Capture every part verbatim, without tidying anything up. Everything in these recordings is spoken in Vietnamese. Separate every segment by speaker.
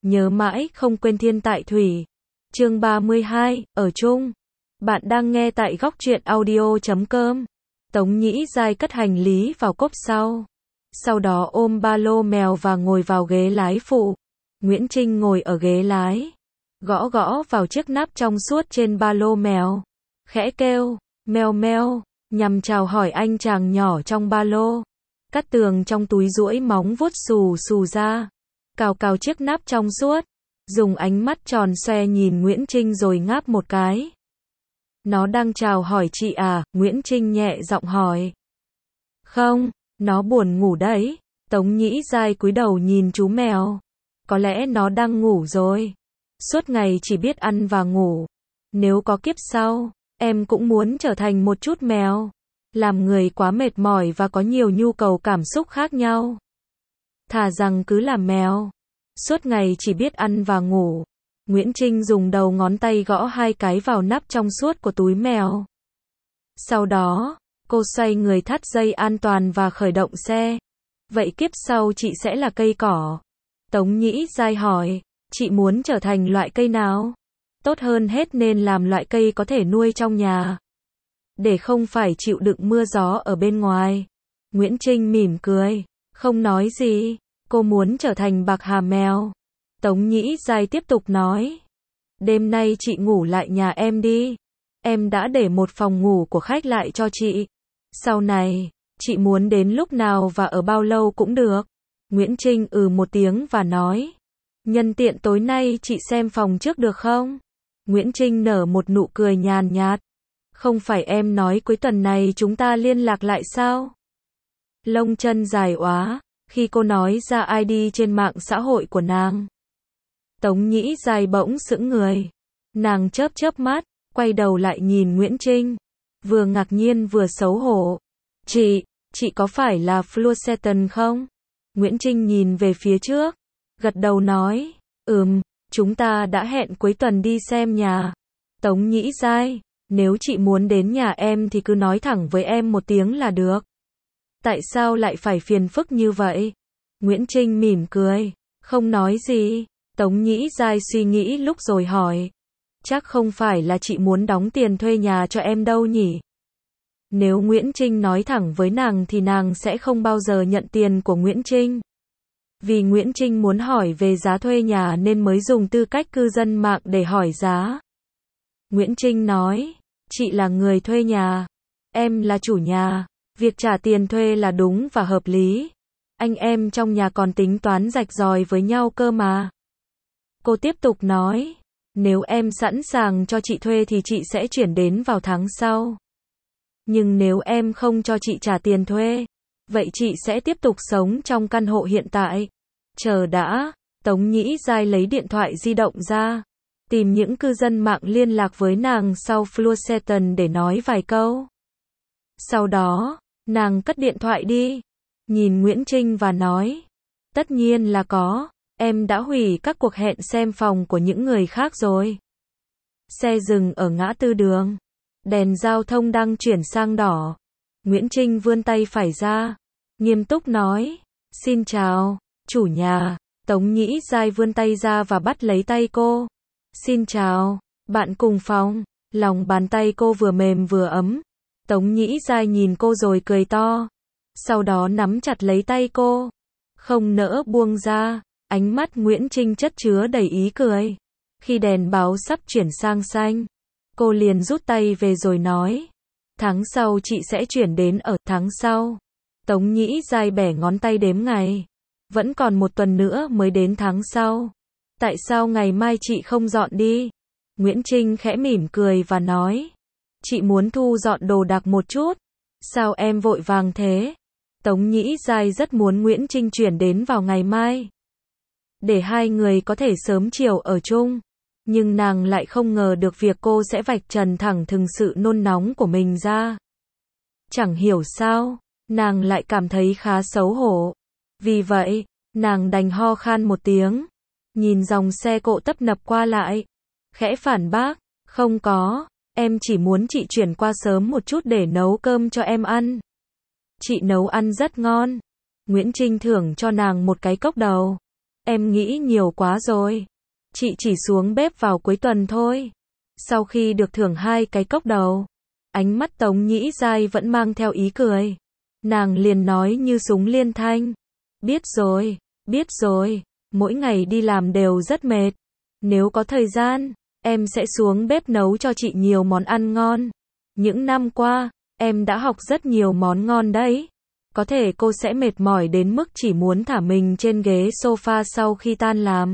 Speaker 1: nhớ mãi không quên thiên tại thủy. Chương ba mươi hai, ở chung. Bạn đang nghe tại góc truyện audio chấm com. Tống Nhĩ Giai cất hành lý vào cốp sau. Sau đó ôm ba lô mèo và ngồi vào ghế lái phụ. Nguyễn Trinh ngồi ở ghế lái. Gõ gõ vào chiếc nắp trong suốt trên ba lô mèo. Khẽ kêu, meo meo, nhằm chào hỏi anh chàng nhỏ trong ba lô. Cát Tường trong túi duỗi móng vuốt xù xù ra. Cào cào chiếc nắp trong suốt. Dùng ánh mắt tròn xoe nhìn Nguyễn Trinh rồi ngáp một cái. Nó đang chào hỏi chị à? Nguyễn Trinh nhẹ giọng hỏi. Không, nó buồn ngủ đấy. Tống Nhĩ Giai cúi đầu nhìn chú mèo. Có lẽ nó đang ngủ rồi. Suốt ngày chỉ biết ăn và ngủ. Nếu có kiếp sau, em cũng muốn trở thành một chút mèo. Làm người quá mệt mỏi và có nhiều nhu cầu cảm xúc khác nhau. Thà rằng cứ làm mèo. Suốt ngày chỉ biết ăn và ngủ. Nguyễn Trinh dùng đầu ngón tay gõ hai cái vào nắp trong suốt của túi mèo. Sau đó, cô xoay người thắt dây an toàn và khởi động xe. Vậy kiếp sau chị sẽ là cây cỏ? Tống Nhĩ Giai hỏi, chị muốn trở thành loại cây nào? Tốt hơn hết nên làm loại cây có thể nuôi trong nhà. Để không phải chịu đựng mưa gió ở bên ngoài. Nguyễn Trinh mỉm cười, không nói gì. Cô muốn trở thành bạc hà mèo. Tống Nhĩ Giai tiếp tục nói. Đêm nay chị ngủ lại nhà em đi. Em đã để một phòng ngủ của khách lại cho chị. Sau này, chị muốn đến lúc nào và ở bao lâu cũng được. Nguyễn Trinh ừ một tiếng và nói. Nhân tiện tối nay chị xem phòng trước được không? Nguyễn Trinh nở một nụ cười nhàn nhạt. Không phải em nói cuối tuần này chúng ta liên lạc lại sao? Lông chân dài oá. Khi cô nói ra i đê trên mạng xã hội của nàng. Tống Nhĩ Giai bỗng sững người. Nàng chớp chớp mắt, quay đầu lại nhìn Nguyễn Trinh. Vừa ngạc nhiên vừa xấu hổ. Chị, chị có phải là Florseton không? Nguyễn Trinh nhìn về phía trước. Gật đầu nói. Ừm, chúng ta đã hẹn cuối tuần đi xem nhà. Tống Nhĩ Giai, nếu chị muốn đến nhà em thì cứ nói thẳng với em một tiếng là được. Tại sao lại phải phiền phức như vậy? Nguyễn Trinh mỉm cười, không nói gì. Tống Nhĩ Giai suy nghĩ lúc rồi hỏi. Chắc không phải là chị muốn đóng tiền thuê nhà cho em đâu nhỉ? Nếu Nguyễn Trinh nói thẳng với nàng thì nàng sẽ không bao giờ nhận tiền của Nguyễn Trinh. Vì Nguyễn Trinh muốn hỏi về giá thuê nhà nên mới dùng tư cách cư dân mạng để hỏi giá. Nguyễn Trinh nói, chị là người thuê nhà, em là chủ nhà. Việc trả tiền thuê là đúng và hợp lý. Anh em trong nhà còn tính toán rạch ròi với nhau cơ mà. Cô tiếp tục nói, nếu em sẵn sàng cho chị thuê thì chị sẽ chuyển đến vào tháng sau. Nhưng nếu em không cho chị trả tiền thuê, vậy chị sẽ tiếp tục sống trong căn hộ hiện tại. Chờ đã, Tống Nhĩ Giai lấy điện thoại di động ra. Tìm những cư dân mạng liên lạc với nàng sau Florseton để nói vài câu. Sau đó, nàng cất điện thoại đi, nhìn Nguyễn Trinh và nói, tất nhiên là có, em đã hủy các cuộc hẹn xem phòng của những người khác rồi. Xe dừng ở ngã tư đường, đèn giao thông đang chuyển sang đỏ. Nguyễn Trinh vươn tay phải ra, nghiêm túc nói, xin chào, chủ nhà. Tống Nhĩ Giai vươn tay ra và bắt lấy tay cô. Xin chào, bạn cùng phòng. Lòng bàn tay cô vừa mềm vừa ấm. Tống Nhĩ Giai nhìn cô rồi cười to. Sau đó nắm chặt lấy tay cô. Không nỡ buông ra. Ánh mắt Nguyễn Trinh chất chứa đầy ý cười. Khi đèn báo sắp chuyển sang xanh, cô liền rút tay về rồi nói. Tháng sau chị sẽ chuyển đến ở tháng sau. Tống Nhĩ Giai bẻ ngón tay đếm ngày. Vẫn còn một tuần nữa mới đến tháng sau. Tại sao ngày mai chị không dọn đi? Nguyễn Trinh khẽ mỉm cười và nói. Chị muốn thu dọn đồ đạc một chút. Sao em vội vàng thế? Tống Nhĩ Giai rất muốn Nguyễn Trinh chuyển đến vào ngày mai. Để hai người có thể sớm chiều ở chung. Nhưng nàng lại không ngờ được việc cô sẽ vạch trần thẳng thừng sự nôn nóng của mình ra. Chẳng hiểu sao, nàng lại cảm thấy khá xấu hổ. Vì vậy, nàng đành ho khan một tiếng. Nhìn dòng xe cộ tấp nập qua lại. Khẽ phản bác, không có, em chỉ muốn chị chuyển qua sớm một chút để nấu cơm cho em ăn. Chị nấu ăn rất ngon. Nguyễn Trinh thưởng cho nàng một cái cốc đầu. Em nghĩ nhiều quá rồi. Chị chỉ xuống bếp vào cuối tuần thôi. Sau khi được thưởng hai cái cốc đầu, ánh mắt Tống Nhĩ Giai vẫn mang theo ý cười. Nàng liền nói như súng liên thanh. Biết rồi, biết rồi, mỗi ngày đi làm đều rất mệt. Nếu có thời gian, em sẽ xuống bếp nấu cho chị nhiều món ăn ngon. Những năm qua, em đã học rất nhiều món ngon đấy. Có thể cô sẽ mệt mỏi đến mức chỉ muốn thả mình trên ghế sofa sau khi tan làm.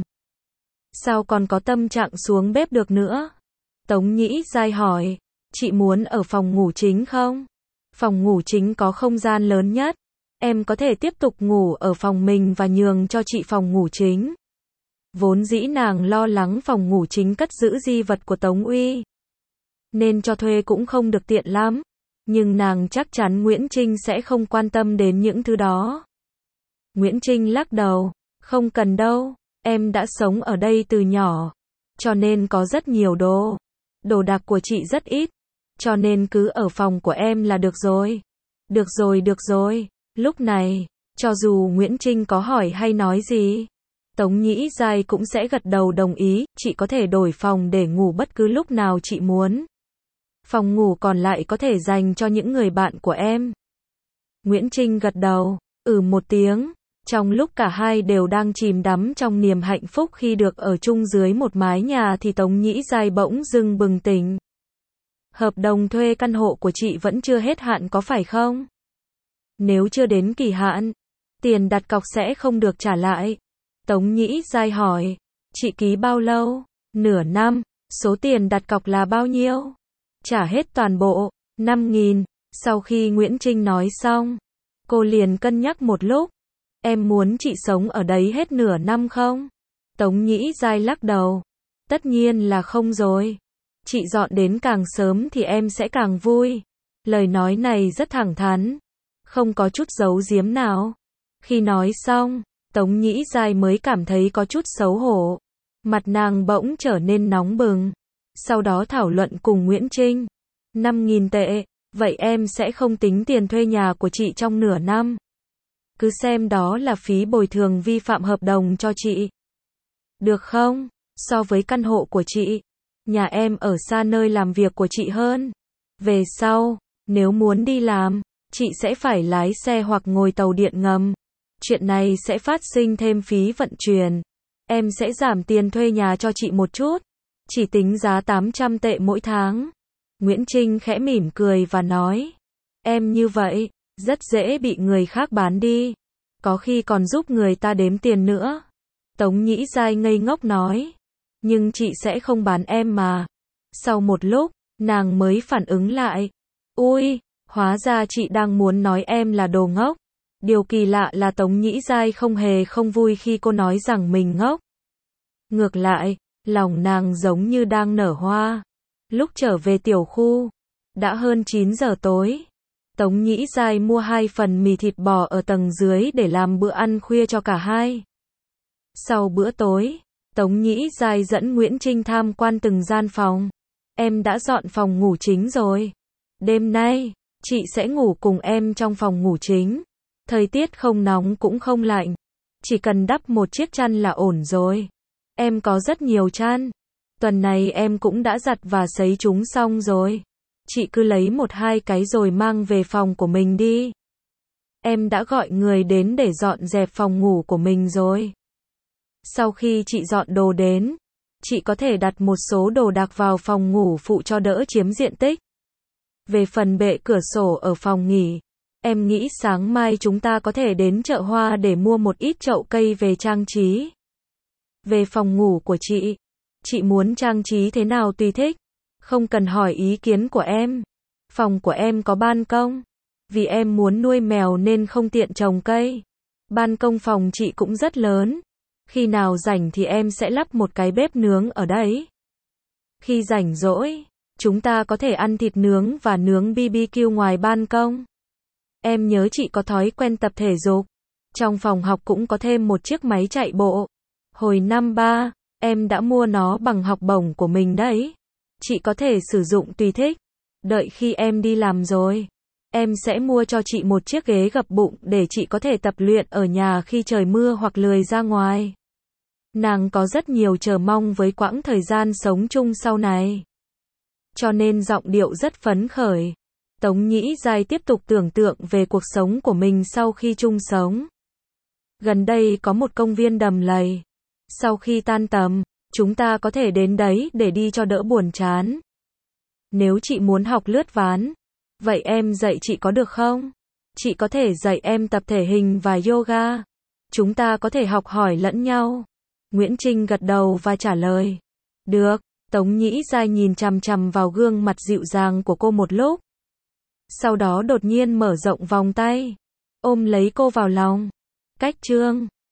Speaker 1: Sao còn có tâm trạng xuống bếp được nữa? Tống Nhĩ Giai hỏi, chị muốn ở phòng ngủ chính không? Phòng ngủ chính có không gian lớn nhất. Em có thể tiếp tục ngủ ở phòng mình và nhường cho chị phòng ngủ chính. Vốn dĩ nàng lo lắng phòng ngủ chính cất giữ di vật của Tống Uy, nên cho thuê cũng không được tiện lắm. Nhưng nàng chắc chắn Nguyễn Trinh sẽ không quan tâm đến những thứ đó. Nguyễn Trinh lắc đầu, không cần đâu, em đã sống ở đây từ nhỏ, cho nên có rất nhiều đồ. Đồ đạc của chị rất ít, cho nên cứ ở phòng của em là được rồi. Được rồi, được rồi. Lúc này, cho dù Nguyễn Trinh có hỏi hay nói gì, Tống Nhĩ Giai cũng sẽ gật đầu đồng ý, chị có thể đổi phòng để ngủ bất cứ lúc nào chị muốn. Phòng ngủ còn lại có thể dành cho những người bạn của em. Nguyễn Trinh gật đầu, ừ một tiếng. Trong lúc cả hai đều đang chìm đắm trong niềm hạnh phúc khi được ở chung dưới một mái nhà thì Tống Nhĩ Giai bỗng dưng bừng tỉnh. Hợp đồng thuê căn hộ của chị vẫn chưa hết hạn có phải không? Nếu chưa đến kỳ hạn, tiền đặt cọc sẽ không được trả lại. Tống Nhĩ Giai hỏi, chị ký bao lâu? Nửa năm. Số tiền đặt cọc là bao nhiêu? Trả hết toàn bộ, năm nghìn. Sau khi Nguyễn Trinh nói xong, cô liền cân nhắc một lúc. Em muốn chị sống ở đấy hết nửa năm không? Tống Nhĩ Giai lắc đầu. Tất nhiên là không rồi. Chị dọn đến càng sớm thì em sẽ càng vui. Lời nói này rất thẳng thắn, không có chút giấu giếm nào. Khi nói xong, Tống Nhĩ Giai mới cảm thấy có chút xấu hổ. Mặt nàng bỗng trở nên nóng bừng. Sau đó thảo luận cùng Nguyễn Trinh. năm nghìn tệ, vậy em sẽ không tính tiền thuê nhà của chị trong nửa năm. Cứ xem đó là phí bồi thường vi phạm hợp đồng cho chị. Được không? So với căn hộ của chị, nhà em ở xa nơi làm việc của chị hơn. Về sau, nếu muốn đi làm, chị sẽ phải lái xe hoặc ngồi tàu điện ngầm. Chuyện này sẽ phát sinh thêm phí vận chuyển. Em sẽ giảm tiền thuê nhà cho chị một chút. Chỉ tính giá tám trăm tệ mỗi tháng. Nguyễn Trinh khẽ mỉm cười và nói. Em như vậy, rất dễ bị người khác bán đi. Có khi còn giúp người ta đếm tiền nữa. Tống Nhĩ Giai ngây ngốc nói. Nhưng chị sẽ không bán em mà. Sau một lúc, nàng mới phản ứng lại. Ui, hóa ra chị đang muốn nói em là đồ ngốc. Điều kỳ lạ là Tống Nhĩ Giai không hề không vui khi cô nói rằng mình ngốc. Ngược lại, lòng nàng giống như đang nở hoa. Lúc trở về tiểu khu, đã hơn chín giờ tối. Tống Nhĩ Giai mua hai phần mì thịt bò ở tầng dưới để làm bữa ăn khuya cho cả hai. Sau bữa tối, Tống Nhĩ Giai dẫn Nguyễn Trinh tham quan từng gian phòng. Em đã dọn phòng ngủ chính rồi. Đêm nay, chị sẽ ngủ cùng em trong phòng ngủ chính. Thời tiết không nóng cũng không lạnh. Chỉ cần đắp một chiếc chăn là ổn rồi. Em có rất nhiều chăn. Tuần này em cũng đã giặt và sấy chúng xong rồi. Chị cứ lấy một hai cái rồi mang về phòng của mình đi. Em đã gọi người đến để dọn dẹp phòng ngủ của mình rồi. Sau khi chị dọn đồ đến, chị có thể đặt một số đồ đạc vào phòng ngủ phụ cho đỡ chiếm diện tích. Về phần bệ cửa sổ ở phòng nghỉ, em nghĩ sáng mai chúng ta có thể đến chợ hoa để mua một ít chậu cây về trang trí. Về phòng ngủ của chị, chị muốn trang trí thế nào tùy thích, không cần hỏi ý kiến của em. Phòng của em có ban công, vì em muốn nuôi mèo nên không tiện trồng cây. Ban công phòng chị cũng rất lớn. Khi nào rảnh thì em sẽ lắp một cái bếp nướng ở đấy. Khi rảnh rỗi, chúng ta có thể ăn thịt nướng và nướng bê bê kiu ngoài ban công. Em nhớ chị có thói quen tập thể dục. Trong phòng học cũng có thêm một chiếc máy chạy bộ. Hồi năm ba, em đã mua nó bằng học bổng của mình đấy. Chị có thể sử dụng tùy thích. Đợi khi em đi làm rồi, em sẽ mua cho chị một chiếc ghế gập bụng để chị có thể tập luyện ở nhà khi trời mưa hoặc lười ra ngoài. Nàng có rất nhiều chờ mong với quãng thời gian sống chung sau này. Cho nên giọng điệu rất phấn khởi. Tống Nhĩ Giai tiếp tục tưởng tượng về cuộc sống của mình sau khi chung sống. Gần đây có một công viên đầm lầy. Sau khi tan tầm, chúng ta có thể đến đấy để đi cho đỡ buồn chán. Nếu chị muốn học lướt ván, vậy em dạy chị có được không? Chị có thể dạy em tập thể hình và yoga. Chúng ta có thể học hỏi lẫn nhau. Nguyễn Trinh gật đầu và trả lời. Được. Tống Nhĩ Giai nhìn chằm chằm vào gương mặt dịu dàng của cô một lúc. Sau đó đột nhiên mở rộng vòng tay, ôm lấy cô vào lòng. Cách chương